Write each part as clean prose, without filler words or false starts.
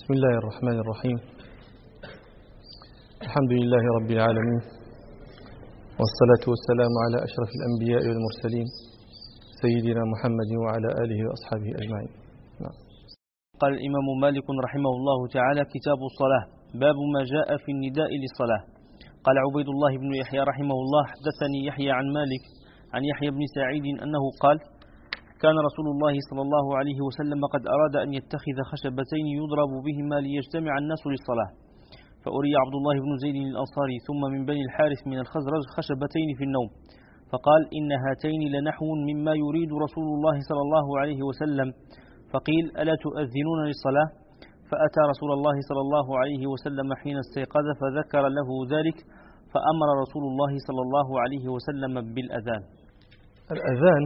بسم الله الرحمن الرحيم. الحمد لله رب العالمين، والصلاة والسلام على أشرف الأنبياء والمرسلين سيدنا محمد وعلى آله وأصحابه أجمعين. قال الإمام مالك رحمه الله تعالى: كتاب الصلاة، باب ما جاء في النداء للصلاة. قال عبيد الله بن يحيى رحمه الله: حدثني يحيى عن مالك عن يحيى بن سعيد أنه قال: كان رسول الله صلى الله عليه وسلم قد أراد أن يتخذ خشبتين يضرب بهما ليجتمع الناس للصلاة، فأري عبد الله بن زيد الأنصاري ثم من بني الحارث من الخزرج خشبتين في النوم، فقال: إن هاتين لنحو مما يريد رسول الله صلى الله عليه وسلم. فقيل: ألا تؤذنون للصلاة؟ فأتى رسول الله صلى الله عليه وسلم حين استيقظ فذكر له ذلك، فأمر رسول الله صلى الله عليه وسلم بالأذان. الأذان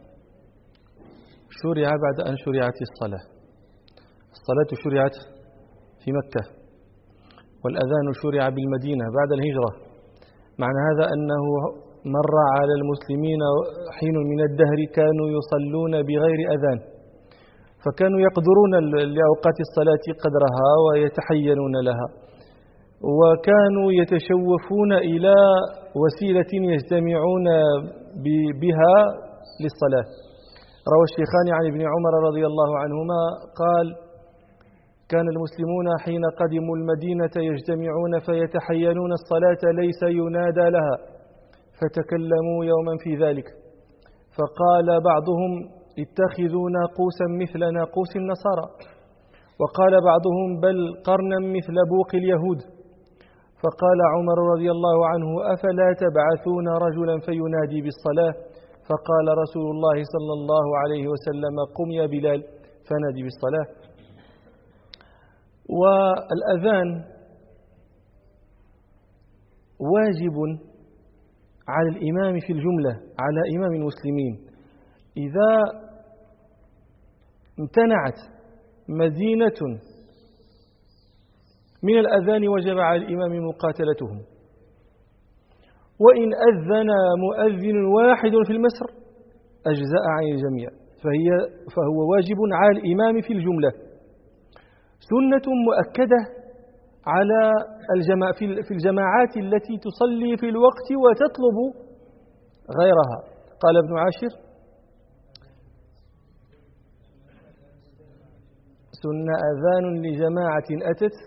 شرع بعد أن شرعت الصلاة. الصلاة شرعت في مكة، والأذان شرع بالمدينة بعد الهجرة. معنى هذا أنه مر على المسلمين حين من الدهر كانوا يصلون بغير أذان، فكانوا يقدرون لأوقات الصلاة قدرها ويتحينون لها، وكانوا يتشوفون إلى وسيلة يجتمعون بها للصلاة. روى الشيخان عن ابن عمر رضي الله عنهما قال: كان المسلمون حين قدموا المدينة يجتمعون فيتحينون الصلاة ليس ينادى لها، فتكلموا يوما في ذلك، فقال بعضهم: اتخذوا ناقوسا مثل ناقوس النصارى، وقال بعضهم: بل قرنا مثل بوق اليهود. فقال عمر رضي الله عنه: أفلا تبعثون رجلا فينادي بالصلاة؟ فقال رسول الله صلى الله عليه وسلم: قم يا بلال فنادي بالصلاة. والأذان واجب على الإمام في الجملة، على إمام المسلمين. إذا امتنعت مدينة من الأذان وجب على الإمام مقاتلتهم، وإن أذن مؤذن واحد في المسر أجزأ عن الجميع، فهو واجب على الإمام في الجملة. سنة مؤكدة على في الجماعات التي تصلي في الوقت وتطلب غيرها. قال ابن عاشر: سن أذان لجماعة أتت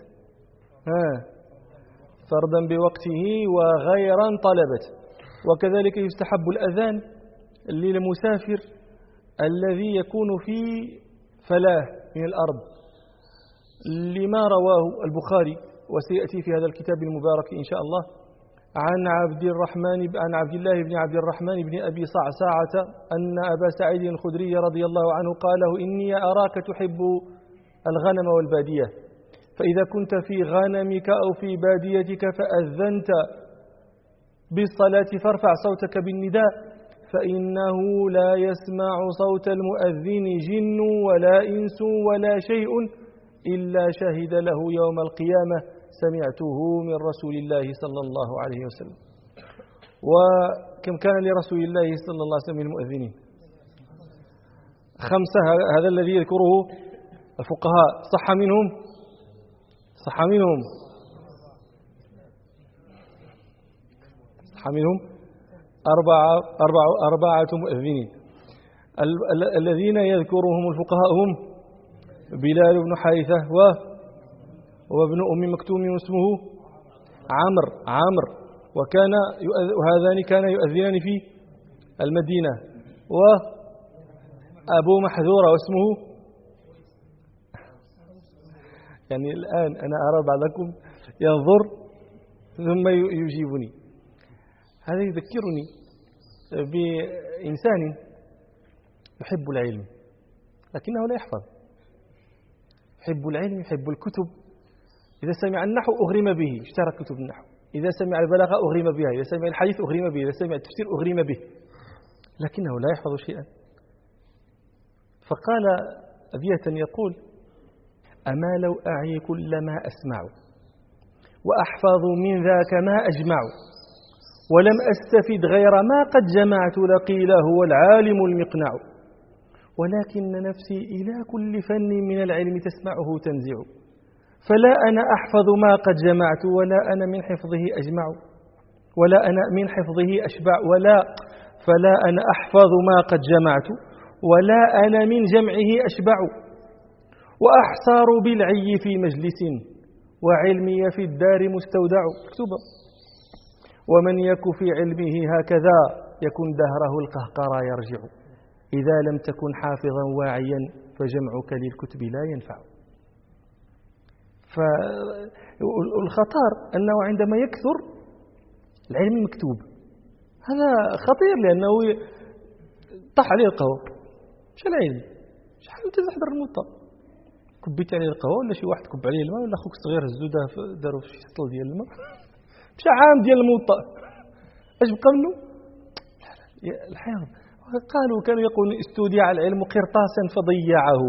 فردا بوقته وغيرا طلبت. وكذلك يستحب الأذان للمسافر الذي يكون في فلاة من الأرض، لما رواه البخاري وسيأتي في هذا الكتاب المبارك إن شاء الله عن عبد الله بن عبد الرحمن بن أبي صعصعة أن أبا سعيد الخدري رضي الله عنه قال له: إني أراك تحب الغنم والبادية، فإذا كنت في غنمك أو في باديتك فأذنت بالصلاة فارفع صوتك بالنداء، فإنه لا يسمع صوت المؤذن جن ولا إنس ولا شيء إلا شهد له يوم القيامة سمعته من رسول الله صلى الله عليه وسلم. وكم كان لرسول الله صلى الله عليه وسلم من المؤذنين؟ 5. هذا الذي يذكره الفقهاء. صح منهم 4 مؤذنين. الذين يذكرهم الفقهاء هم بلال بن حارثة وابن أم مكتوم اسمه عمرو، وهذان كان يؤذنان في المدينة، وأبو محذورة واسمه يعني الآن أنا أرى بعضكم ينظر ثم يجيبني. هذا يذكرني بإنسان يحب العلم لكنه لا يحفظ، يحب العلم، يحب الكتب. إذا سمع النحو أغرم به، اشترى كتب النحو. إذا سمع البلاغة أغرم بها، إذا سمع الحديث أغرم به، إذا سمع التفسير أغرم به، لكنه لا يحفظ شيئا. فقال أبية يقول: أما لو أعي كل ما أسمع وأحفظ من ذاك ما أجمع، ولم أستفد غير ما قد جمعت لقيل هو العالم المقنع، ولكن نفسي إلى كل فن من العلم تسمعه تنزع، فلا أنا أحفظ ما قد جمعت ولا أنا من حفظه أجمع ولا أنا من حفظه أشبع فلا أنا أحفظ ما قد جمعت ولا أنا من جمعه أشبع وأحصار بالعي في مجلس وعلمي في الدار مستودع مكتوبة. ومن يك في علمه هكذا يكن دهره القهقرى يرجع إذا لم تكن حافظا واعيا فجمعك للكتب لا ينفع. فالخطر أنه عندما يكثر العلم المكتوب هذا خطير، لأنه طح عليه القهوة مش العلم. شحال أنت تحضر الموطأ كبيت عليه القهوة ولا شي واحد كب عليه الماء ولا أخوك الصغير هزو داروا في شي سطل ديال الماء مشى عام ديال الموطأ اش بقى منه الحيض. قالوا كانوا يقولون استودع العلم قرطاسا فضيعه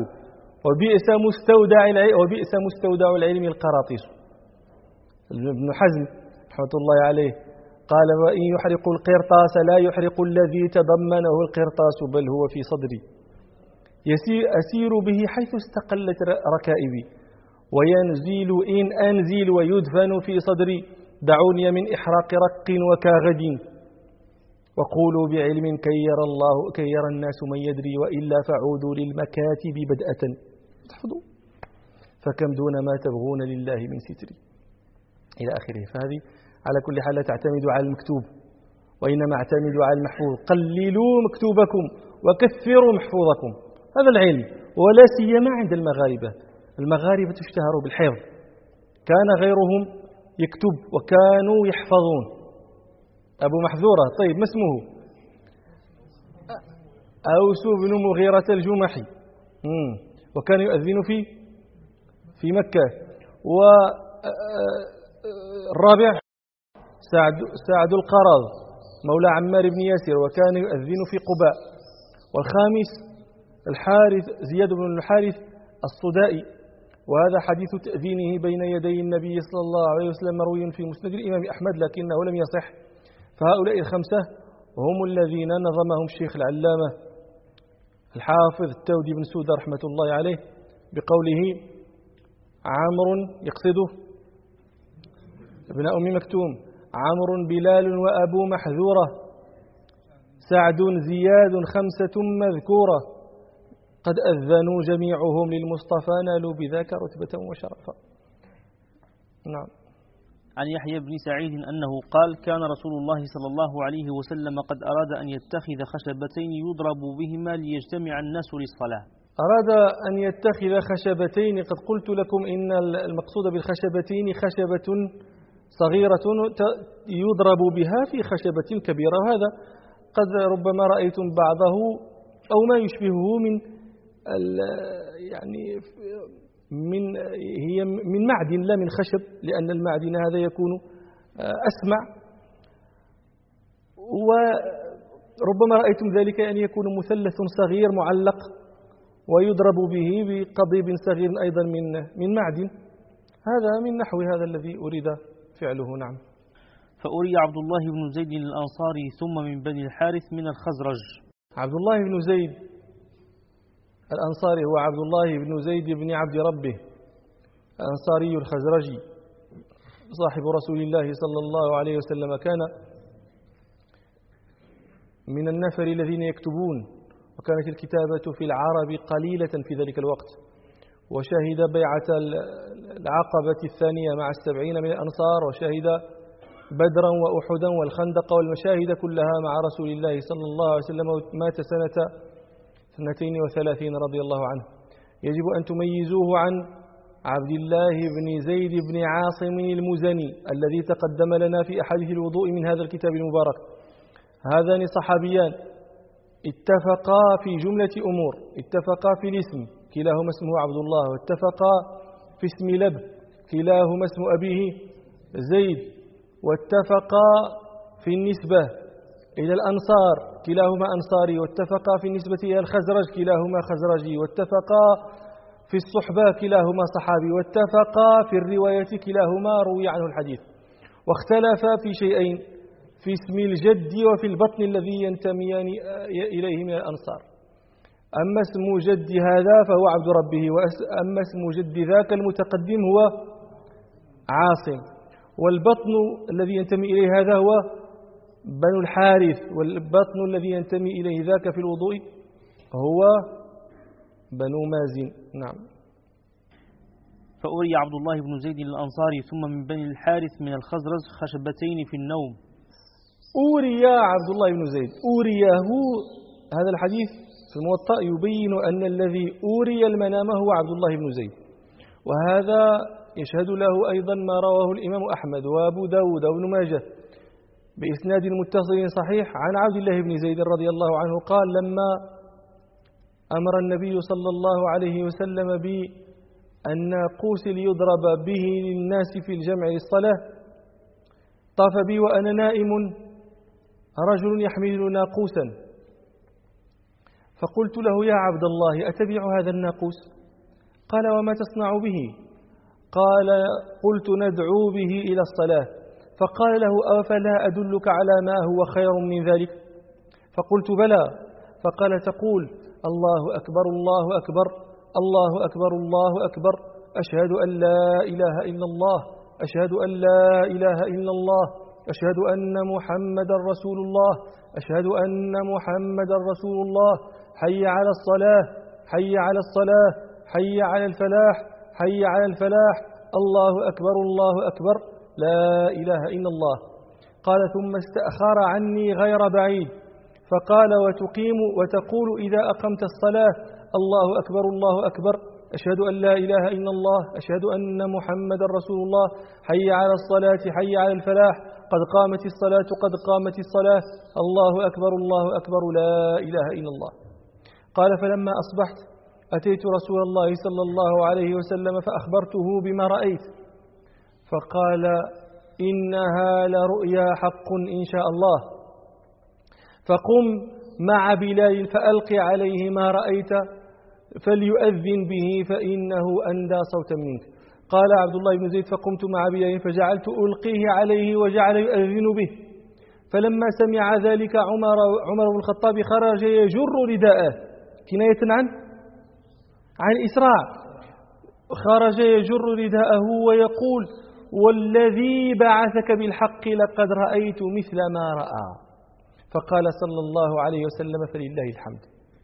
وبئس مستودع العلم القراطيس. ابن حزم رحمة الله عليه قال وإن يحرق القرطاس لا يحرق الذي تضمنه القرطاس بل هو في صدري أسير به حيث استقلت ركائبي وينزل إن أنزل ويدفن في صدري دعوني من إحراق رق وكاغد وقولوا بعلم كي يرى الناس من يدري وإلا فعودوا للمكاتب بدءة تحفظوا فكم دون ما تبغون لله من ستري إلى آخره. فهذه على كل حال لا تعتمد على المكتوب وإنما اعتمدوا على المحفوظ. قللوا مكتوبكم وكثروا محفوظكم. هذا العلم ولا سيما عند المغاربة اشتهروا بالحفظ. كان غيرهم يكتب وكانوا يحفظون. أبو محذورة طيب ما اسمه؟ أوس بن مغيرة الجمحي وكان يؤذن في مكة. والرابع سعد القرض مولى عمار بن ياسر وكان يؤذن في قباء. والخامس الحارث زياد بن الحارث الصدائي وهذا حديث تأذينه بين يدي النبي صلى الله عليه وسلم مروي في مسند الإمام أحمد لكنه لم يصح. فهؤلاء الخمسة هم الذين نظمهم الشيخ العلامة الحافظ التودي بن سودة رحمة الله عليه بقوله عمرو يقصده ابن أم مكتوم عمرو بلال وأبو محذورة سعد زياد خمسة مذكورة قد أذنوا جميعهم للمصطفى نالوا بذاك رتبة وشرفا. نعم. عن يحيى بن سعيد أنه قال كان رسول الله صلى الله عليه وسلم قد أراد أن يتخذ خشبتين يضرب بهما ليجتمع الناس للصلاة. أراد أن يتخذ خشبتين. قد قلت لكم إن المقصود بالخشبتين خشبة صغيرة يضرب بها في خشبة كبيرة. وهذا قد ربما رأيتم بعضه أو ما يشبهه هي من معدن لا من خشب، لأن المعدن هذا يكون أسمع. وربما رأيتم ذلك أن يكون مثلث صغير معلق ويضرب به بقضيب صغير أيضا من معدن. هذا من نحو هذا الذي أريد فعله. نعم. فأري عبد الله بن زيد الأنصاري ثم من بني الحارث من الخزرج. عبد الله بن زيد الأنصاري هو عبد الله بن زيد بن عبد ربه الأنصاري الخزرجي صاحب رسول الله صلى الله عليه وسلم. كان من النفر الذين يكتبون وكانت الكتابة في العرب قليلة في ذلك الوقت. وشهد بيعة العقبة الثانية مع 70 من الأنصار وشهد بدرا وأحدا والخندق والمشاهد كلها مع رسول الله صلى الله عليه وسلم. مات سنة 32 رضي الله عنه. يجب أن تميزوه عن عبد الله بن زيد بن عاصم المزني الذي تقدم لنا في أحاديث الوضوء من هذا الكتاب المبارك. هذان صحابيان اتفقا في جملة أمور. اتفقا في الاسم كلاهما اسمه عبد الله، واتفقا في اسم لب كلاهما اسم أبيه زيد، واتفقا في النسبة إلى الأنصار كلاهما أنصاري، واتفقا في النسبة إلى الخزرج كلاهما خزرجي، واتفقا في الصحبة كلاهما صحابي، واتفقا في الرواية كلاهما روي عنه الحديث. واختلفا في شيئين، في اسم الجد وفي البطن الذي ينتميان إليه من الأنصار. أما اسم جد هذا فهو عبد ربه، وأما اسم جد ذاك المتقدم هو عاصم. والبطن الذي ينتمي إليه هذا هو بنو الحارث، والبطن الذي ينتمي إليه ذاك في الوضوء هو بنو مازن. نعم. فأري عبد الله بن زيد الأنصاري ثم من بني الحارث من الخزرج خشبتين في النوم. أوري عبد الله بن زيد، أوريه. هذا الحديث في الموطأ يبين أن الذي أوري المنام هو عبد الله بن زيد، وهذا يشهد له أيضا ما رواه الإمام أحمد وأبو داود وابن ماجه بإسناد متصل صحيح عن عبد الله بن زيد رضي الله عنه قال: لما أمر النبي صلى الله عليه وسلم بالناقوس ليضرب به للناس في الجمع للصلاة، طاف بي وأنا نائم رجل يحمل ناقوسا، فقلت له: يا عبد الله أتبع هذا الناقوس؟ قال: وما تصنع به؟ قال: قلت: ندعو به إلى الصلاة. فقال له: أفلا أدلك على ما هو خير من ذلك؟ فقلت: بلى. فقال: تقول: الله أكبر الله أكبر الله أكبر الله أكبر، أشهد أن لا إله إلا الله، أشهد أن لا إله إلا الله، أشهد أن محمدا رسول الله، أشهد أن محمدا رسول الله، حي على الصلاة، حي على الصلاة، حي على الفلاح، حي على الفلاح، الله أكبر الله أكبر، لا إله إلا الله. قال: ثم استأخر عني غير بعيد فقال: وتقيم وتقول إذا أقمت الصلاة: الله أكبر الله أكبر، أشهد أن لا إله إلا الله، أشهد أن محمدا رسول الله، حي على الصلاة، حي على الفلاح، قد قامت الصلاة، قد قامت الصلاة، الله أكبر الله أكبر، لا إله إلا الله. قال: فلما أصبحت أتيت رسول الله صلى الله عليه وسلم فأخبرته بما رأيت، فقال: إنها لرؤيا حق إن شاء الله، فقم مع بلال فألق عليه ما رأيت فليؤذن به فإنه أندى صوتا منك. قال عبد الله بن زيد: فقمت مع بلال فجعلت ألقيه عليه وجعل يؤذن به، فلما سمع ذلك عمر بن الخطاب خرج يجر رداءه كناية عن الإسراع، خرج يجر رداءه ويقول: والذي بعثك بالحق لقد رأيت مثل ما رأى. فقال صلى الله عليه وسلم: فلله الحمد.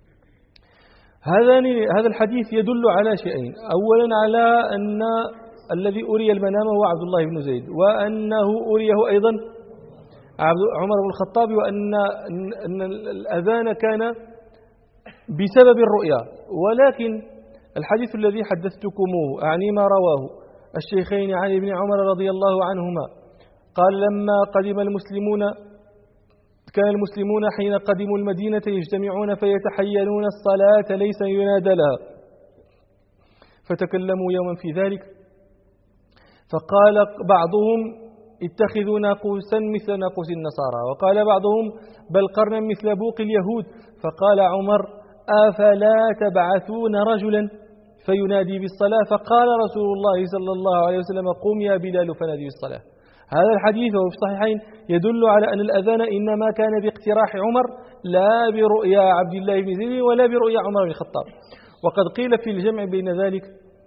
هذا الحديث يدل على شيئين: أولا على أن الذي أري المنام هو عبد الله بن زيد، وأنه أريه أيضا عمر بن الخطاب، وأن الأذان كان بسبب الرؤيا. ولكن الحديث الذي حدثتكموه أعني ما رواه الشيخين عن ابن عمر رضي الله عنهما قال: لما قدم المسلمون كان المسلمون حين قدموا المدينة يجتمعون فيتحيلون الصلاة ليس ينادى لها، فتكلموا يوما في ذلك، فقال بعضهم: اتخذوا ناقوسا مثل ناقوس النصارى، وقال بعضهم: بل قرنا مثل بوق اليهود. فقال عمر: أفلا تبعثون رجلا فينادي بالصلاة؟ فقال رسول الله صلى الله عليه وسلم: قم يا بلال فنادي بالصلاة. هذا الحديث وهو في الصحيحين يدل على أن الأذان إنما كان باقتراح عمر لا برؤيا عبد الله بن زيد ولا برؤيا عمر بن الخطاب. وقد قيل في الجمع بين ذلك،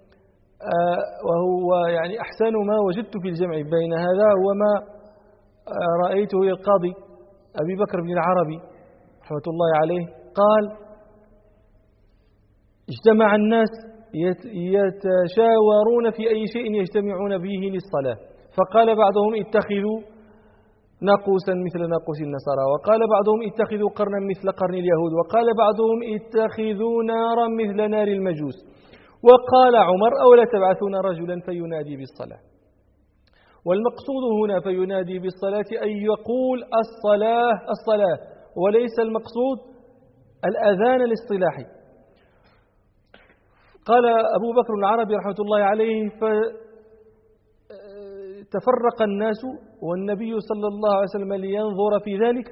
وهو يعني أحسن ما وجدت في الجمع بين هذا هو ما رأيته للقاضي أبي بكر بن العربي رحمة الله عليه، قال: اجتمع الناس يتشاورون في أي شيء يجتمعون به للصلاة، فقال بعضهم: اتخذوا ناقوسا مثل ناقوس النصارى، وقال بعضهم: اتخذوا قرنا مثل قرن اليهود، وقال بعضهم: اتخذوا نارا مثل نار المجوس. وقال عمر: أولا تبعثون رجلا فينادي بالصلاة. والمقصود هنا فينادي بالصلاة أن يقول الصلاة الصلاة، وليس المقصود الأذان الاصطلاحي. قال أبو بكر العربي رحمة الله عليه: فتفرق الناس والنبي صلى الله عليه وسلم لينظر في ذلك،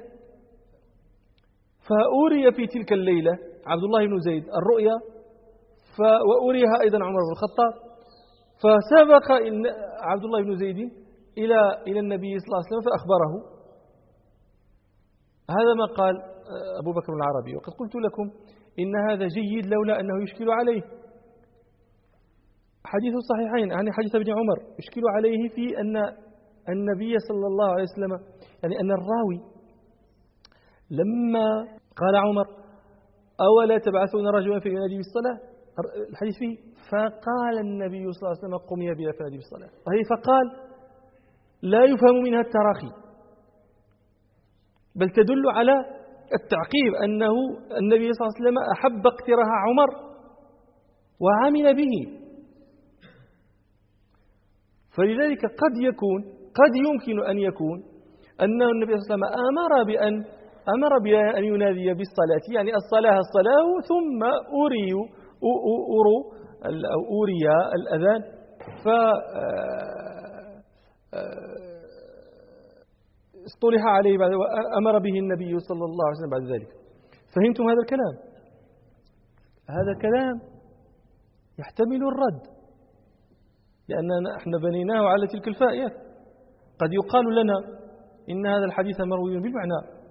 فأوري في تلك الليلة عبد الله بن زيد الرؤيا، وأوريها أيضا عمر بن الخطاب، فسبق عبد الله بن زيد إلى النبي صلى الله عليه وسلم فأخبره. هذا ما قال أبو بكر العربي. وقد قلت لكم إن هذا جيد لولا أنه يشكل عليه. حديث الصحيحين عن حديث ابن عمر يشكل عليه في أن النبي صلى الله عليه وسلم، يعني أن الراوي لما قال عمر أولا تبعثون رجلا فينادي بالصلاة، الحديث فيه فقال النبي صلى الله عليه وسلم قم يا بلال فنادي بالصلاة، وهي فقال لا يفهم منها التراخي، بل تدل على التعقيب أنه النبي صلى الله عليه وسلم أحب اقتراح عمر وعمل به. فلذلك قد يمكن أن يكون أن النبي صلى الله عليه وسلم أمر بأن ينادي بالصلاة، يعني الصلاة ثم أوري الأذان اصطلح عليه بعد وأمر به النبي صلى الله عليه وسلم بعد ذلك. فهمتم هذا الكلام؟ هذا كلام يحتمل الرد، لأننا احنا بنيناه على تلك الفائدة. قد يقال لنا إن هذا الحديث مروي بمعنى،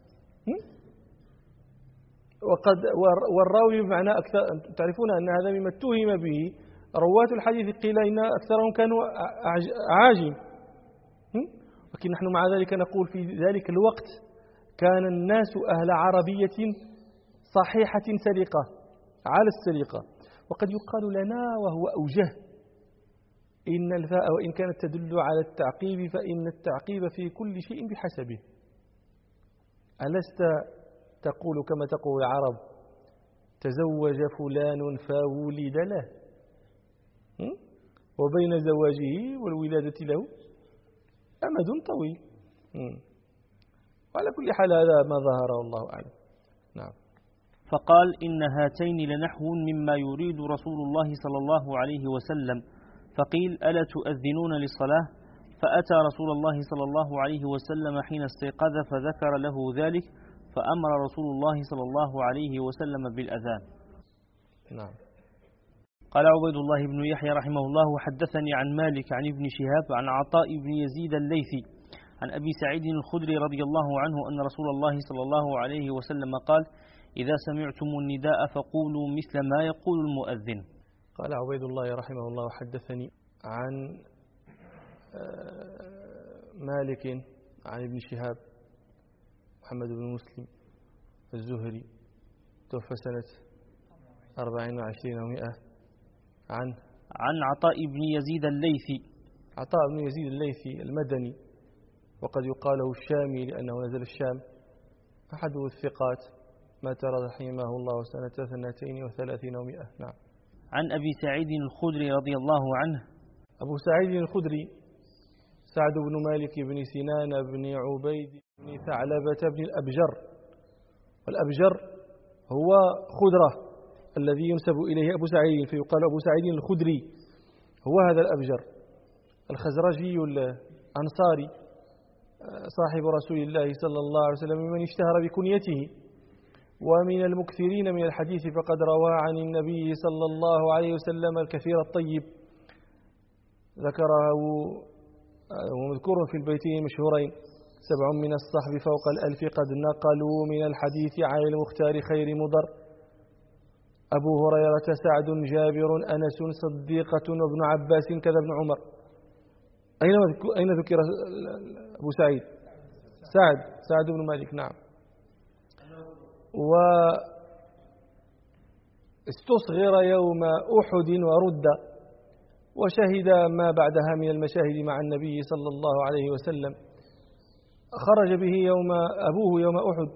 والراوي بمعنى أكثر. تعرفون أن هذا مما اتهم به رواة الحديث، قيل إن أكثرهم كانوا عاجم، لكن نحن مع ذلك نقول في ذلك الوقت كان الناس أهل عربية صحيحة سليقة على السليقة. وقد يقال لنا وهو أوجه إن الفاء وإن كانت تدل على التعقيب فإن التعقيب في كل شيء بحسبه. ألست تقول كما تقول العرب تزوج فلان فولد له، وبين زواجه والولادة له أمد طويل. وعلى كل حال هذا ما ظهر والله أعلم. نعم. فقال إن هاتين لنحو مما يريد رسول الله صلى الله عليه وسلم. فقيل ألا تؤذنون للصلاة؟ فأتى رسول الله صلى الله عليه وسلم حين استيقظ فذكر له ذلك، فأمر رسول الله صلى الله عليه وسلم بالأذان. نعم. قال عبيد الله بن يحيى رحمه الله حدثني عن مالك عن ابن شهاب عن عطاء بن يزيد الليثي عن أبي سعيد الخدري رضي الله عنه أن رسول الله صلى الله عليه وسلم قال إذا سمعتم النداء فقولوا مثل ما يقول المؤذن. قال عبيد الله رحمه الله حدثني عن مالك عن ابن شهاب محمد بن مسلم الزهري توفى سنة 24 و100 عن عطاء بن يزيد الليثي. عطاء بن يزيد الليثي المدني، وقد يقال له الشامي لأنه نزل الشام، أحد الثقات، مات رحمه الله سنة 32 و100. نعم. عن أبي سعيد الخدري رضي الله عنه. أبو سعيد الخدري سعد بن مالك بن سنان بن عبيد بن ثعلبة بن الأبجر، والأبجر هو خدرة الذي ينسب إليه أبو سعيد، فيقال أبو سعيد الخدري هو هذا الأبجر الخزرجي الأنصاري صاحب رسول الله صلى الله عليه وسلم، من اشتهر بكنيته ومن المكثرين من الحديث، فقد روى عن النبي صلى الله عليه وسلم الكثير الطيب، ذكره ومذكور في البيتين المشهورين 7 من الصحب فوق 1000 قد نقلوا من الحديث عن المختار خير مضر، أبو هريرة سعد جابر أنس صديقة وابن عباس كذا ابن عمر. أين ذكر أبو سعيد؟ سعد بن مالك. نعم. واستصغر يوم أحد ورد، وشهد ما بعدها من المشاهد مع النبي صلى الله عليه وسلم. خرج به أبوه يوم أحد،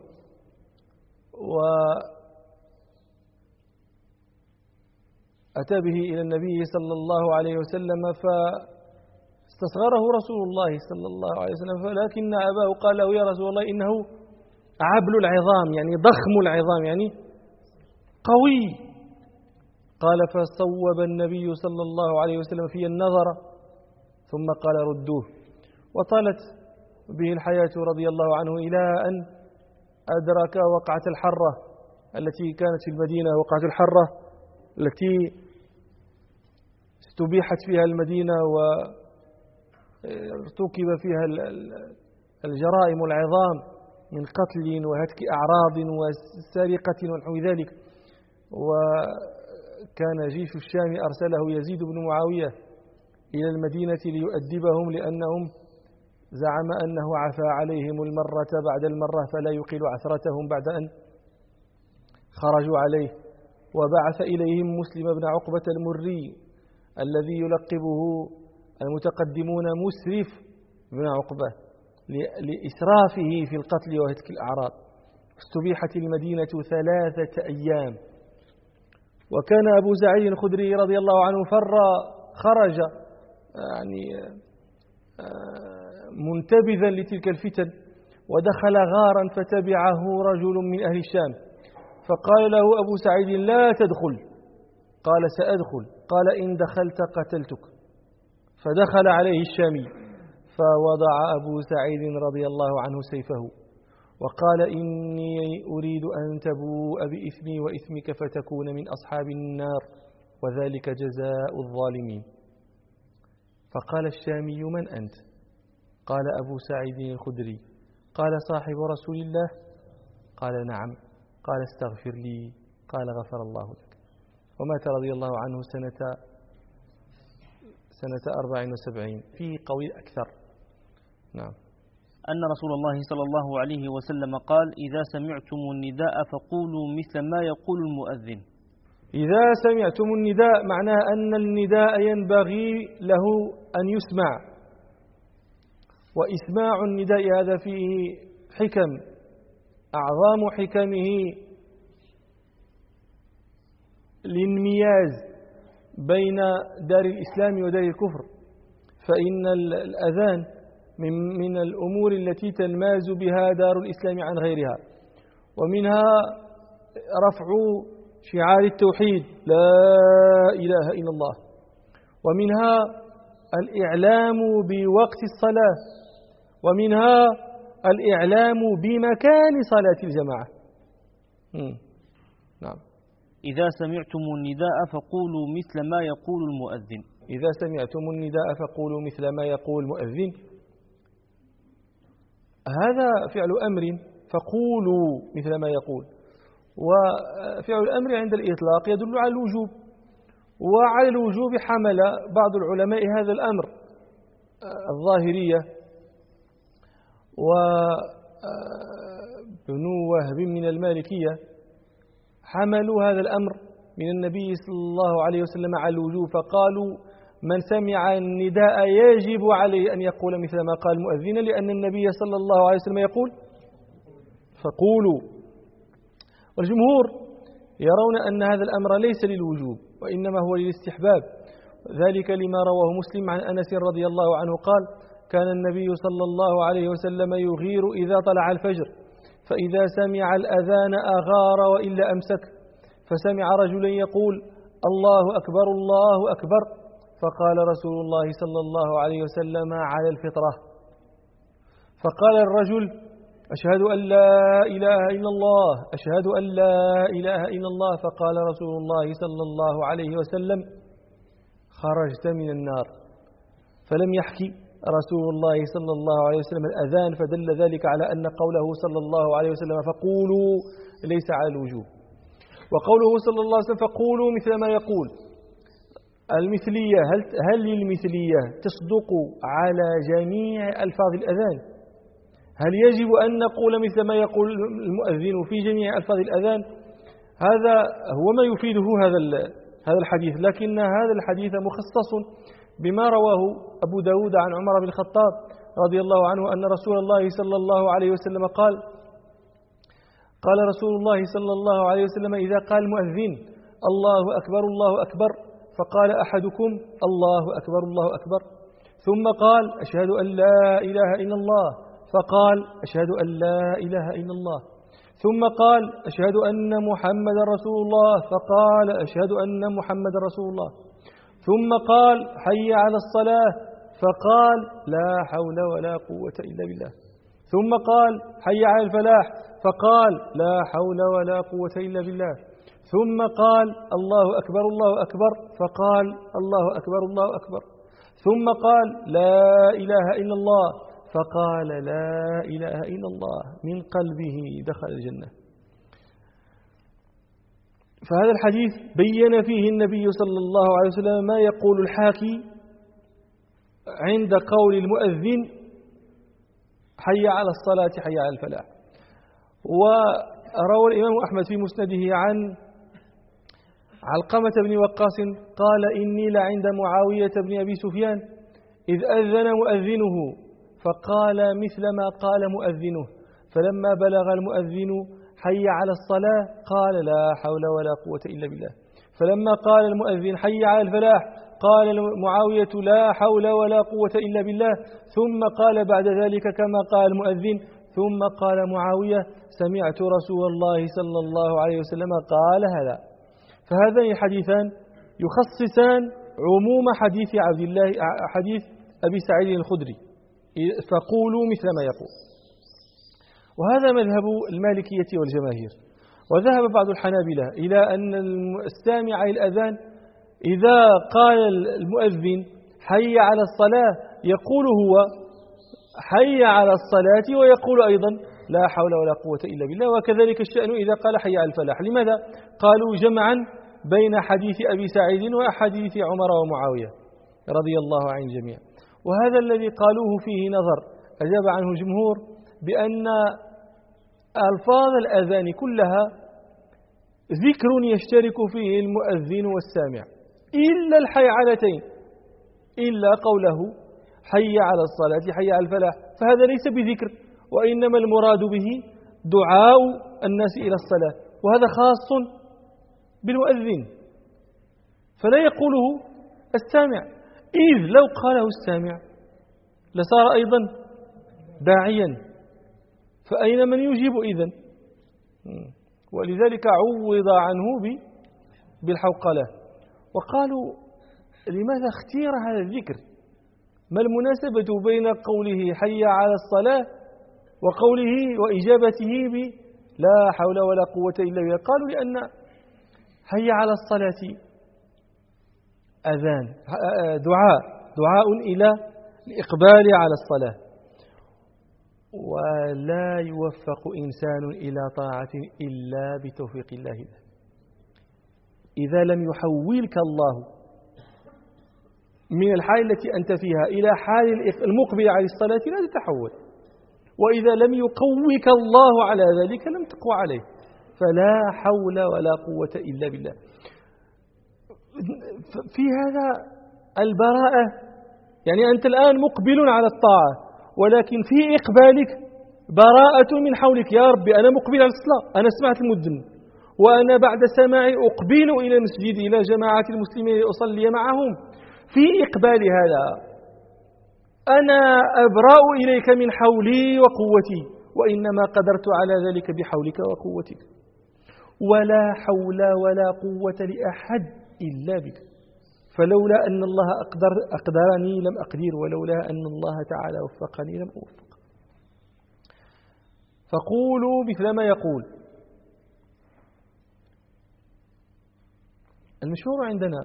وأتى به إلى النبي صلى الله عليه وسلم فاستصغره رسول الله صلى الله عليه وسلم، ولكن أباه قال له يا رسول الله إنه عبل العظام، يعني ضخم العظام، يعني قوي. قال فصوب النبي صلى الله عليه وسلم في النظر ثم قال ردوه. وطالت به الحياة رضي الله عنه إلى أن أدرك وقعة الحرة التي كانت في المدينة، وقعة الحرة التي استبيحت فيها المدينة وارتكب فيها الجرائم العظام من قتل وهتك أعراض وسرقة ونحو ذلك. وكان جيش الشام أرسله يزيد بن معاوية إلى المدينة ليؤدبهم لأنهم زعم أنه عفى عليهم المرة بعد المرة فلا يقيل عثرتهم بعد أن خرجوا عليه. وبعث إليهم مسلم بن عقبة المري الذي يلقبه المتقدمون مسرف بن عقبة لإسرافه في القتل وهتك الأعراض. استبيحت المدينة 3 أيام. وكان أبو سعيد الخدري رضي الله عنه خرج يعني منتبذا لتلك الفتن، ودخل غارا فتبعه رجل من أهل الشام فقال له أبو سعيد لا تدخل، قال سأدخل، قال إن دخلت قتلتك. فدخل عليه الشامي فوضع أبو سعيد رضي الله عنه سيفه وقال إني أريد أن تبوء بإثمي وإثمك فتكون من أصحاب النار وذلك جزاء الظالمين. فقال الشامي من أنت؟ قال أبو سعيد الخدري. قال صاحب رسول الله؟ قال نعم. قال استغفر لي. قال غفر الله لك. ومات رضي الله عنه سنة 74. فيه قوي أكثر. نعم. أن رسول الله صلى الله عليه وسلم قال إذا سمعتم النداء فقولوا مثل ما يقول المؤذن. إذا سمعتم النداء معناه أن النداء ينبغي له أن يسمع، وإسماع النداء هذا فيه حكم. أعظم حكمه الانمياز بين دار الإسلام ودار الكفر، فإن الأذان من الأمور التي تنماز بها دار الإسلام عن غيرها، ومنها رفع شعار التوحيد لا إله إلا الله، ومنها الإعلام بوقت الصلاة، ومنها الإعلام بمكان صلاة الجماعة. نعم. إذا سمعتم النداء فقولوا مثل ما يقول المؤذن. إذا سمعتم النداء فقولوا مثل ما يقول المؤذن. هذا فعل أمر، فقولوا مثل ما يقول. وفعل الأمر عند الإطلاق يدل على الوجوب، وعلى الوجوب حمل بعض العلماء هذا الأمر الظاهرية وابن وهب من المالكية حملوا هذا الأمر من النبي صلى الله عليه وسلم على الوجوب، فقالوا من سمع النداء يجب عليه أن يقول مثل ما قال المؤذن، لأن النبي صلى الله عليه وسلم يقول فقولوا. والجمهور يرون أن هذا الأمر ليس للوجوب وإنما هو للاستحباب، ذلك لما رواه مسلم عن أنس رضي الله عنه قال كان النبي صلى الله عليه وسلم يغير إذا طلع الفجر، فإذا سمع الأذان أغار وإلا أمسك، فسمع رجلا يقول الله أكبر الله أكبر، فقال رسول الله صلى الله عليه وسلم على الفطرة، فقال الرجل أشهد أن لا إله إلا الله، أشهد أن لا إله إلا الله، فقال رسول الله صلى الله عليه وسلم خرجت من النار. فلم يحكي رسول الله صلى الله عليه وسلم الأذان، فدل ذلك على أن قوله صلى الله عليه وسلم فقولوا ليس على الوجوب، وقوله صلى الله عليه وسلم فقولوا مثل ما يقول. المثلية هل المثلية تصدق على جميع ألفاظ الأذان؟ هل يجب أن نقول مثل ما يقول المؤذن في جميع ألفاظ الأذان؟ هذا هو ما يفيده هذا الحديث، لكن هذا الحديث مخصص بما رواه أبو داود عن عمر بن الخطاب رضي الله عنه أن رسول الله صلى الله عليه وسلم قال رسول الله صلى الله عليه وسلم إذا قال المؤذن الله أكبر الله أكبر، فقال أحدكم الله أكبر الله أكبر، ثم قال أشهد أن لا إله إلا الله، فقال أشهد أن لا إله إلا الله، ثم قال أشهد أن محمد رسول الله، فقال أشهد أن محمد رسول الله، ثم قال حي على الصلاة، فقال لا حول ولا قوة إلا بالله، ثم قال حي على الفلاح، فقال لا حول ولا قوة إلا بالله، ثم قال الله أكبر الله أكبر، فقال الله أكبر الله أكبر، ثم قال لا إله إلا الله، فقال لا إله إلا الله، من قلبه دخل الجنة. فهذا الحديث بين فيه النبي صلى الله عليه وسلم ما يقول الحاكي عند قول المؤذن حي على الصلاة حي على الفلاح. وروى الإمام أحمد في مسنده عن علقمة بن وقاص قال إني لعند معاوية بن أبي سفيان إذ أذن مؤذنه فقال مثل ما قال مؤذنه، فلما بلغ المؤذن حي على الصلاة قال لا حول ولا قوة إلا بالله، فلما قال المؤذن حي على الفلاح قال معاوية لا حول ولا قوة إلا بالله، ثم قال بعد ذلك كما قال المؤذن، ثم قال معاوية سمعت رسول الله صلى الله عليه وسلم قال هذا. فهذان الحديثان يخصصان عموم حديث أبي سعيد الخدري، فقولوا مثل ما يقول. وهذا مذهب المالكية والجماهير. وذهب بعض الحنابلة إلى أن السامع الأذان إذا قال المؤذن حي على الصلاة يقول هو حي على الصلاة ويقول أيضا لا حول ولا قوة إلا بالله. وكذلك الشأن إذا قال حي على الفلاح. لماذا؟ قالوا جمعا بين حديث أبي سعيد وحديث عمر ومعاوية رضي الله عن الجميع. وهذا الذي قالوه فيه نظر أجاب عنه الجمهور بأن ألفاظ الأذان كلها ذكر يشترك فيه المؤذن والسامع إلا الحيعلتين، إلا قوله حي على الصلاة حي على الفلاح، فهذا ليس بذكر، وإنما المراد به دعاء الناس إلى الصلاة، وهذا خاص بالمؤذن فلا يقوله السامع، إذ لو قاله السامع لصار أيضا داعيا، فأين من يجيب إذن؟ ولذلك عوض عنه بالحوقلة. وقالوا لماذا اختير هذا الذكر؟ ما المناسبة بين قوله حي على الصلاة وقوله وإجابته لا حول ولا قوة إلا بالله؟ قالوا لأن حي على الصلاة أذان دعاء إلى الإقبال على الصلاة، ولا يوفق إنسان إلى طاعة إلا بتوفيق الله له. إذا لم يحولك الله من الحال التي أنت فيها إلى حال المقبل على الصلاة لا تتحول، وإذا لم يقوك الله على ذلك لم تقوى عليه، فلا حول ولا قوة إلا بالله. في هذا البراءة، يعني أنت الآن مقبل على الطاعة، ولكن في إقبالك براءة من حولك. يا ربي أنا مقبل على الصلاة، أنا سمعت المؤذن وأنا بعد سماعي أقبل إلى المسجد إلى جماعة المسلمين لأصلي معهم. في إقبال هذا أنا أبرأ إليك من حولي وقوتي، وإنما قدرت على ذلك بحولك وقوتك، ولا حول ولا قوة لأحد إلا بك، فلولا أن الله أقدرني لم أقدر، ولولا أن الله تعالى وفقني لم أوفق. فقولوا مثل ما يقول. المشهور عندنا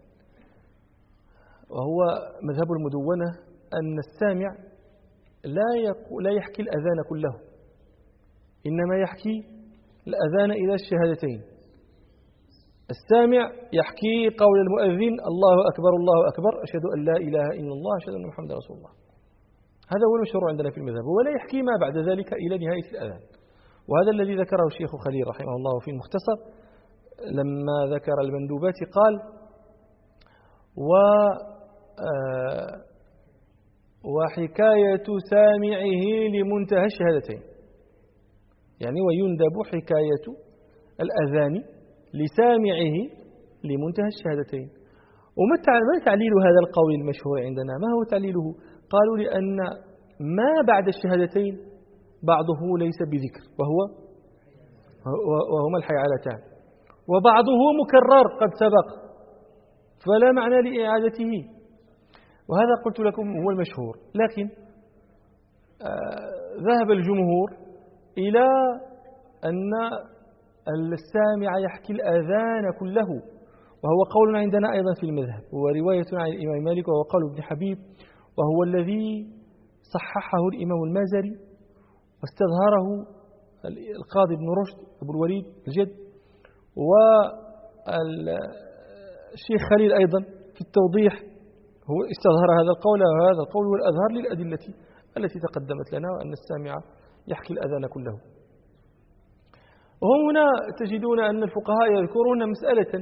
وهو مذهب المدونة أن السامع لا يحكي الأذان كله، إنما يحكي الأذان إلى الشهادتين. السامع يحكي قول المؤذن الله أكبر الله أكبر أشهد أن لا إله إلا الله أشهد أن محمدا رسول الله. هذا هو المشروع عندنا في المذهب، ولا يحكي ما بعد ذلك إلى نهاية الأذان. وهذا الذي ذكره الشيخ خليل رحمه الله في المختصر لما ذكر المندوبات، قال وحكاية سامعه لمنتهى الشهادتين، يعني ويندب حكاية الأذان لسامعه لمنتهى الشهادتين. وما تعليل هذا القول المشهور عندنا؟ ما هو تعليله؟ قالوا لأن ما بعد الشهادتين بعضه ليس بذكر وهما الحيعلتان، وبعضه مكرر قد سبق فلا معنى لإعادته. وهذا قلت لكم هو المشهور، لكن ذهب الجمهور إلى أن السامع يحكي الأذان كله، وهو قول عندنا أيضا في المذهب، ورواية عن الإمام مالك، وهو قول ابن حبيب، وهو الذي صححه الإمام المازري واستظهره القاضي ابن رشد أبو الوليد الجد، الشيخ خليل أيضا في التوضيح هو استظهر هذا القول، وهذا القول هو الأظهر للأدلة التي تقدمت لنا، وأن السامع يحكي الأذان كله. وهنا تجدون أن الفقهاء يذكرون مسألة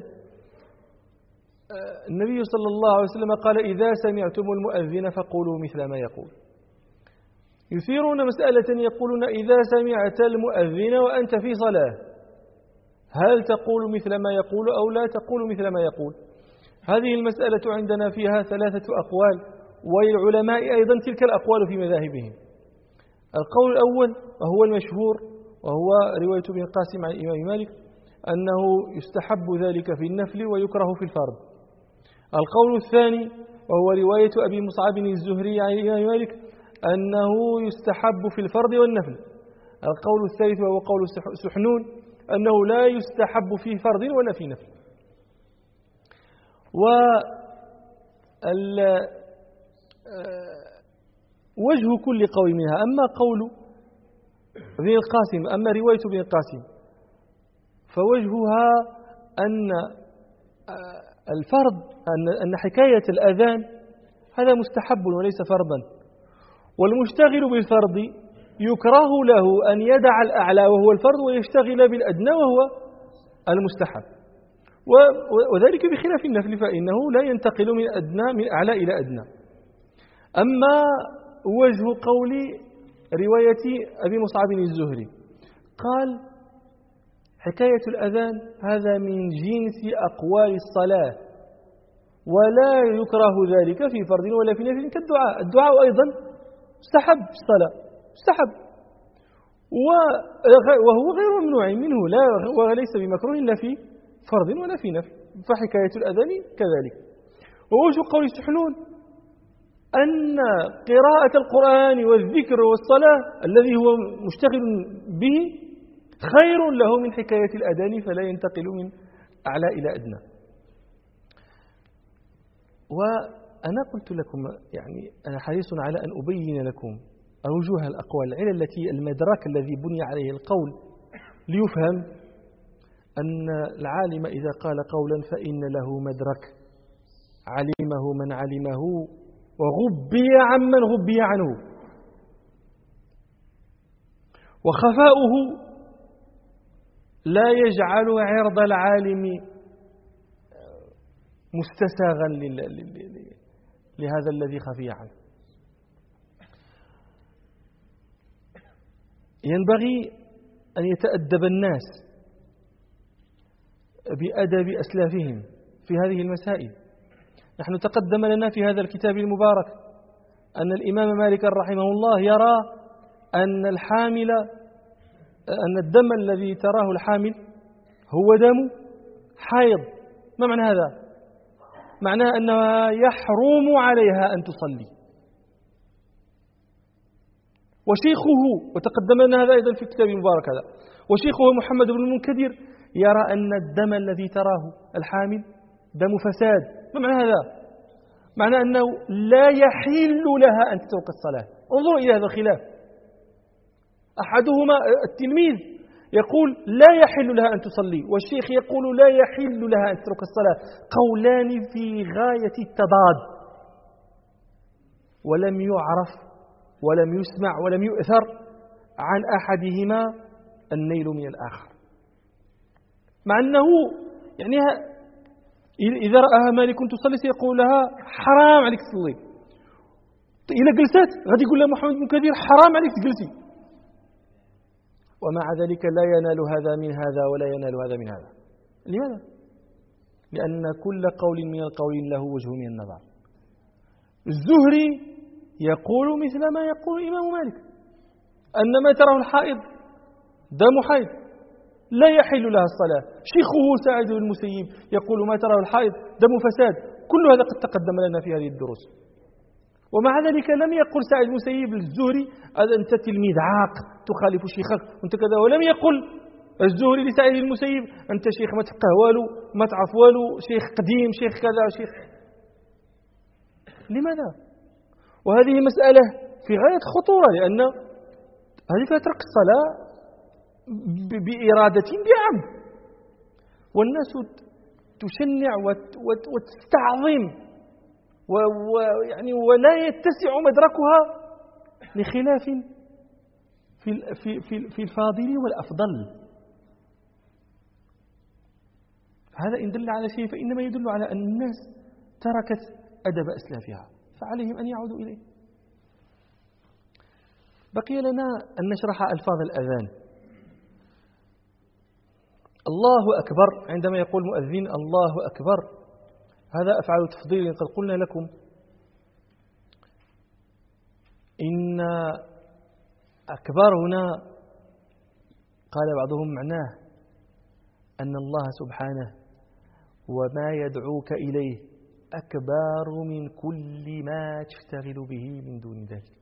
النبي صلى الله عليه وسلم قال: إذا سمعتم المؤذن فقولوا مثل ما يقول. يثيرون مسألة يقولون: إذا سمعت المؤذن وأنت في صلاة هل تقول مثل ما يقول أو لا تقول مثل ما يقول؟ هذه المسألة عندنا فيها ثلاثة أقوال، وللعلماء أيضا تلك الأقوال في مذاهبهم. القول الأول وهو المشهور، وهو رواية ابن القاسم عن الإمام مالك، أنه يستحب ذلك في النفل ويكره في الفرض. القول الثاني وهو رواية أبي مصعب الزهري عن الإمام مالك، أنه يستحب في الفرض والنفل. القول الثالث وهو قول سحنون، أنه لا يستحب في فرض ولا في نفل. وجه كل قول منها: أما قول ابن القاسم، أما رواية ابن القاسم فوجهها أن الفرض، أن حكاية الأذان هذا مستحب وليس فرضا، والمشتغل بالفرض يكره له أن يدع الأعلى وهو الفرض ويشتغل بالأدنى وهو المستحب، وذلك بخلاف النفل فإنه لا ينتقل من أعلى إلى أدنى. أما وجه قول رواية أبي مصعب الزهري قال: حكاية الأذان هذا من جنس أقوال الصلاة، ولا يكره ذلك في فرض ولا في نفل كالدعاء. الدعاء أيضا مستحب في الصلاة، مستحب، وهو غير ممنوع منه، وليس بمكروه إلا في فرض ولا في نفل، فحكاية الأذان كذلك. ووجه قول سحنون أن قراءة القرآن والذكر والصلاة الذي هو مشتغل به خير له من حكاية الأذان، فلا ينتقل من أعلى إلى أدنى. وأنا قلت لكم يعني أنا حريص على أن أبين لكم أوجه الأقوال، العلل التي المدرك الذي بني عليه القول ليفهم أن العالم إذا قال قولا فإن له مدرك علمه من علمه وغبي عمن غبي عنه، وخفاؤه لا يجعل عرض العالم مستساغا لهذا الذي خفي عنه. ينبغي أن يتأدب الناس بأدب أسلافهم في هذه المسائل. نحن تقدم لنا في هذا الكتاب المبارك أن الإمام مالك رحمه الله يرى أن الحامل، أن الدم الذي تراه الحامل هو دم حيض. ما معنى هذا؟ معناه أنها يحرم عليها أن تصلي. وشيخه، وتقدم لنا هذا أيضا في الكتاب المبارك هذا، وشيخه محمد بن المنكدر يرى أن الدم الذي تراه الحامل دم فساد. ما معنى هذا؟ معنى أنه لا يحل لها أن تترك الصلاة. انظروا إلى هذا الخلاف، أحدهما التلميذ يقول لا يحل لها أن تصلي، والشيخ يقول لا يحل لها أن تترك الصلاة. قولان في غاية التضاد، ولم يعرف ولم يسمع ولم يؤثر عن أحدهما النيل من الآخر، مع أنه يعني إذا رأها مالك تصلي سيقول لها حرام عليك تصلي، إذا جلست غادي يقول لها محمد بن كثير حرام عليك تجلسي، ومع ذلك لا ينال هذا من هذا ولا ينال هذا من هذا. لماذا؟ لأن كل قول من القول له وجه من النظر. الزهري يقول مثل ما يقول الإمام مالك، أن ما تراه الحائض دم حيض لا يحل لها الصلاة. شيخه سعيد بن المسيب يقول ما تراه الحائض دم فساد. كل هذا قد تقدم لنا في هذه الدروس، ومع ذلك لم يقل سعيد بن المسيب للزهري أنت تلميذ عاق تخالف شيخك وأنت كذا، ولم يقل الزهري لسعيد بن المسيب أنت شيخ ما تفقه والو ما تعرف والو، شيخ قديم، شيخ كذا، شيخ. لماذا؟ وهذه مسألة في غاية خطورة، لأن هذه فيها ترك الصلاة بإرادة بعمد، والناس تشنع وتستعظم ويعني ولا يتسع مدركها لخلاف في الفاضل والأفضل. هذا إن دل على شيء فإنما يدل على أن الناس تركت أدب أسلافها، فعليهم أن يعودوا إليه. بقي لنا أن نشرح ألفاظ الأذان. الله أكبر، عندما يقول مؤذن الله أكبر، هذا أفعال تفضيل. قد قلنا لكم إن أكبر هنا قال بعضهم معناه أن الله سبحانه وما يدعوك إليه أكبر من كل ما تشتغل به من دون ذلك.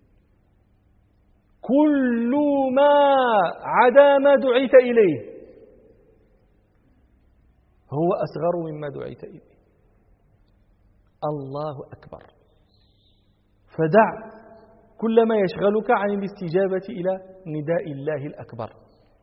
كل ما عدا ما دعيت إليه هو أصغر مما دعيت إليه. الله أكبر. فدع كل ما يشغلك عن الاستجابة إلى نداء الله الأكبر.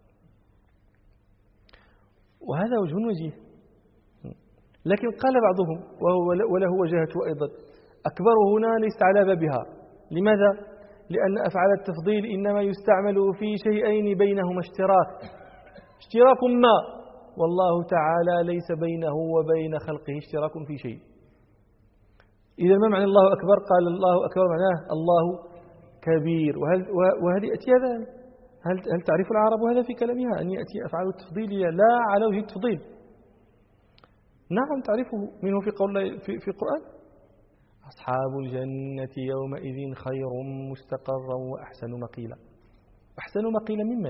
وهذا وجه وجيه. لكن قال بعضهم وله وجهته أيضا، أكبر هنا ليست على بابها. لماذا؟ لأن أفعال التفضيل إنما يستعمل في شيئين بينهما اشتراك ما، والله تعالى ليس بينه وبين خلقه اشتراك في شيء. إذا ما معنى الله أكبر؟ قال الله أكبر معناه الله كبير. وهل يأتي هذا؟ هل تعرف العرب هذا في كلامها أن يأتي أفعال التفضيل لا على وجه التفضيل؟ نعم تعرفه منه في قول في القرآن: أصحاب الجنة يومئذ خير مستقرا وأحسن مقيلا. أحسن مقيلا ممن؟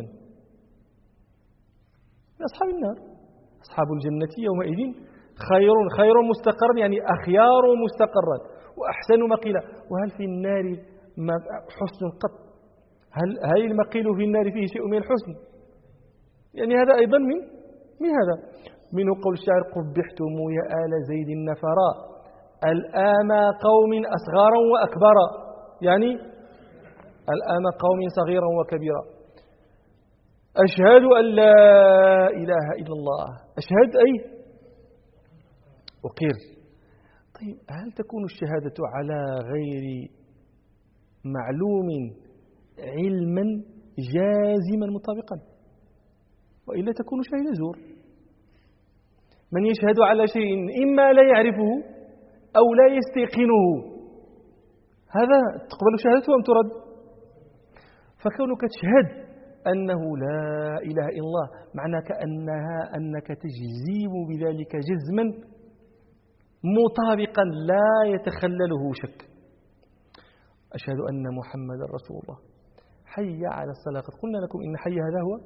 من أصحاب النار. أصحاب الجنة يومئذ خير مستقرا، يعني أخيار مستقرا، وأحسن مقيلا. وهل في النار حسن قط؟ هل المقيل في النار فيه شيء من الحسن؟ يعني هذا أيضا من هذا. منه قول الشاعر: قبحتم يا آل زيد النفرا الآم قوم أصغارا وأكبرا، يعني الآم قوم صغيرا وكبيرا. أشهد أن لا إله إلا الله. أشهد أي أقر. طيب هل تكون الشهادة على غير معلوم علما جازما مطابقا؟ وإلا تكون شهادة زور. من يشهد على شيء إما لا يعرفه أو لا يستيقنه، هذا تقبل شهادته أم ترد؟ فكونك تشهد أنه لا إله إلا الله معنى أنك تجزم بذلك جزما مطابقا لا يتخلله شك. أشهد أن محمد رسول الله. حي على الصلاة. قد قلنا لكم إن حي هذا هو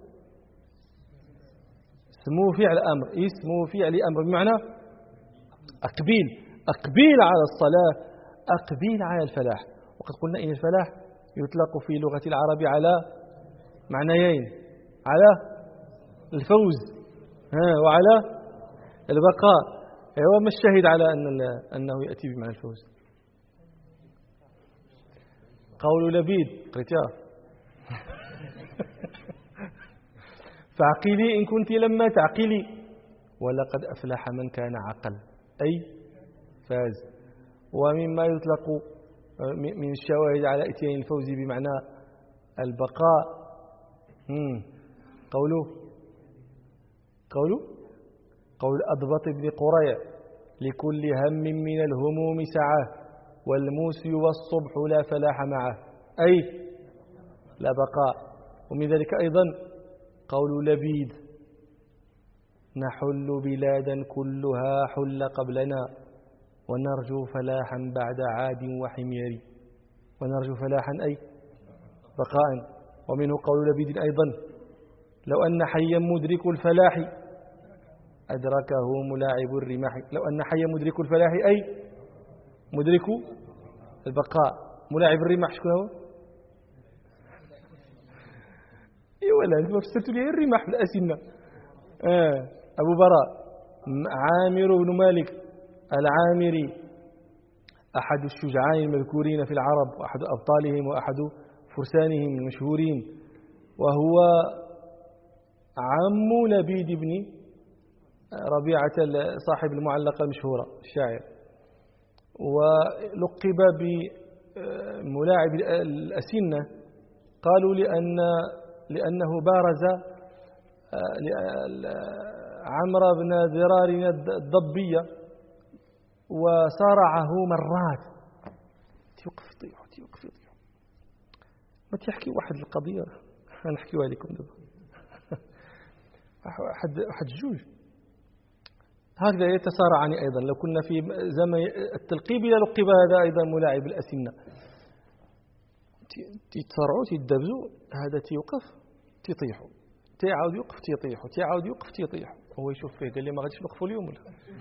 اسمه فعل أمر، اسمه فعل أمر بمعنى أقبيل على الصلاة، أقبيل على الفلاح. وقد قلنا إن الفلاح يطلق في لغة العرب على معنيين: على الفوز وعلى البقاء. هو ما الشاهد على أنه يأتي بمعنى الفوز؟ قول لبيد قريتها: فاعقلي إن كنت لما تعقلي ولقد أفلح من كان عقل، أي فاز. ومما يطلق من الشواهد على إتيان الفوز بمعنى البقاء قول أضبط بن قريع: لكل هم من الهموم سعاه والموسي والصبح لا فلاح معه، أي لا بقاء. ومن ذلك أيضا قول لبيد: نحل بلادا كلها حل قبلنا ونرجو فلاحا بعد عاد وحمير. ونرجو فلاحا أي بقاء. ومنه قول لبيد أيضا: لو أن حيا مدرك الفلاح أدركه ملاعب الرماح. لو أن حيا مدرك الفلاح أي مدرك البقاء. ملاعب الرماح شكون هو؟ ولا فسرت لي الرماح بالأسنة. أبو براء عامر بن مالك العامري أحد الشجعان المذكورين في العرب وأحد أبطالهم وأحد فرسانهم المشهورين، وهو عم لبيد بن ربيعة صاحب المعلقة المشهورة الشاعر، ولقب بملاعب الأسنة، قالوا لأنه بارز عمرو بن ذرار الضبية وصارعه مرات. توقف يطيح ما تحكي واحد القضية نحكيها لكم دابا. واحد جوج هكذا يتصارعان أيضا. لو كنا في زمن التلقيب لقب هذا أيضا ملاعب الأسنة. تتصارعوا تيدبزوا، هذا تيوقف تيطيحوا، تعاود يوقف تيطيحوا، تعاود يوقف تيطيحوا. هو يشوف فيه قال لي ما غاديش نوقفوا اليوم ولا.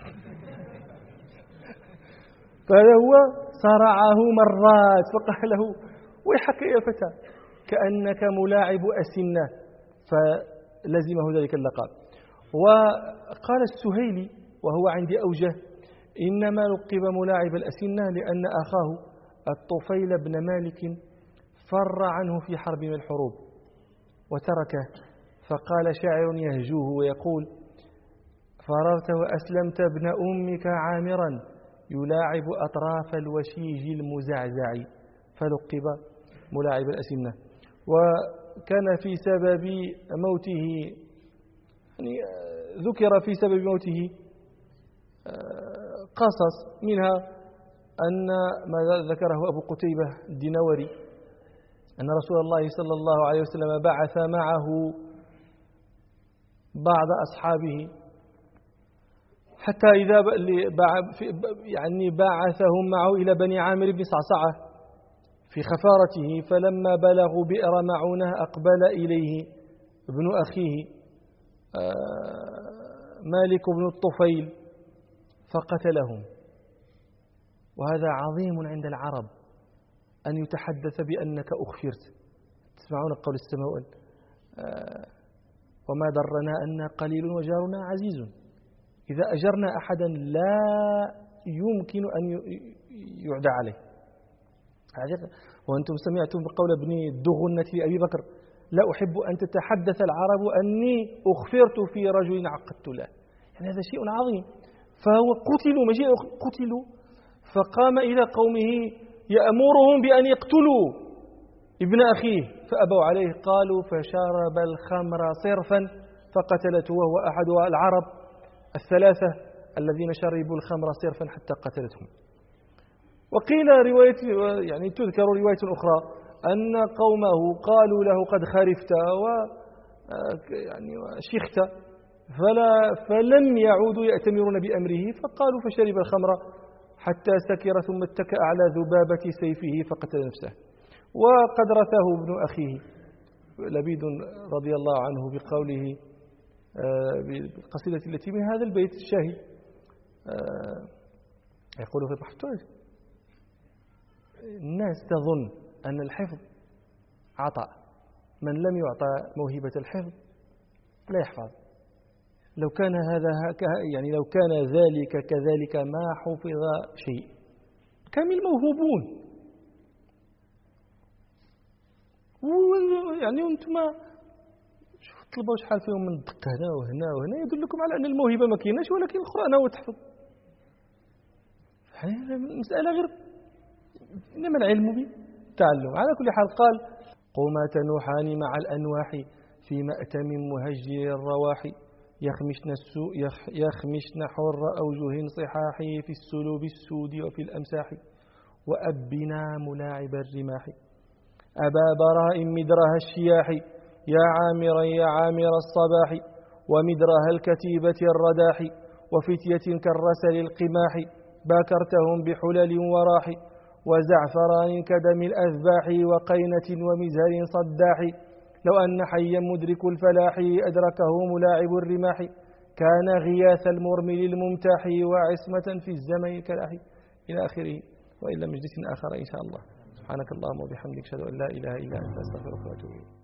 فهذا هو صارعه مرات فقال له ويحك يا فتى كأنك ملاعب أسنة، فلزمه ذلك اللقب. وقال السهيلي وهو عندي أوجه إنما لقب ملاعب الأسنة لأن أخاه الطفيل بن مالك فر عنه في حرب من الحروب وتركه، فقال شاعر يهجوه ويقول فررت وأسلمت ابن أمك عامرا يلاعب أطراف الوشيج المزعزع، فلقب ملاعب الأسنة. وكان في سبب موته، يعني ذكر في سبب موته قصص، منها أن ما ذكره أبو قتيبة الدينوري أن رسول الله صلى الله عليه وسلم بعث معه بعض أصحابه حتى إذا يعني بعثهم معه إلى بني عامر بن صعصعة في خفارته، فلما بلغوا بئر معونة أقبل إليه ابن أخيه مالك بن الطفيل فقتلهم. وهذا عظيم عند العرب أن يتحدث بأنك أخفرت. تسمعون قول السماء وما درنا أن قليل وجارنا عزيز. إذا أجرنا أحدا لا يمكن أن يعدى عليه. وأنتم سمعتم بقول ابن الدغنة لأبي بكر لا أحب أن تتحدث العرب أني أخفرت في رجل عقدت له. يعني هذا شيء عظيم. فهو قتلوا فقام إلى قومه يأمرهم بأن يقتلوا ابن أخيه فأبوا عليه، قالوا فشرب الخمر صرفا فقتلته، وهو أحد العرب الثلاثة الذين شربوا الخمر صرفا حتى قتلتهم. وقيل رواية، يعني تذكر رواية أخرى أن قومه قالوا له قد خرفت يعني شخت، فلم يعودوا يأتمرون بأمره، فقالوا فشرب الخمر حتى سكر ثم اتكأ على ذبابة سيفه فقتل نفسه. وقد رثاه ابن أخيه لبيد رضي الله عنه بقوله بالقصيدة التي من هذا البيت الشاهي، يقول في محتوى الناس تظن أن الحفظ عطاء، من لم يعطى موهبة الحفظ لا يحفظ. لو كان يعني لو كان ذلك كذلك ما حفظ شيء. كامل موهوبون، يعني أنتم شوفوا طلبوا شحال فيهم من الدقة هنا وهنا يدلكم على أن الموهبة ما كايناش، ولكن القرآن هو تحفظ. يعني المسألة غير، إنما العلم بالتعلم. على كل حال قال قوما تنوحان مع الأنواح في مأتم مهجر الرواح يخمشن حر أوجه صحاحي في السلوب السود وفي الأمساح وأبنا ملاعب الرماح أبا براء مدرها الشياح يا عامر الصباح ومدرها الكتيبة الرداح وفتية كالرسل القماح باكرتهم بحلل وراح وزعفران كدم الأذباح وقينة ومزهر صداح لو أن حيا مدرك الفلاح أدركه ملاعب الرماح كان غياث المرمل الممتاح وعصمة في الزمن كلاح إلى آخره. وإلى مجلس آخر إن شاء الله. سبحانك اللهم وبحمدك أشهد أن لا إله إلا أنت أستغفرك وأتوب إليك.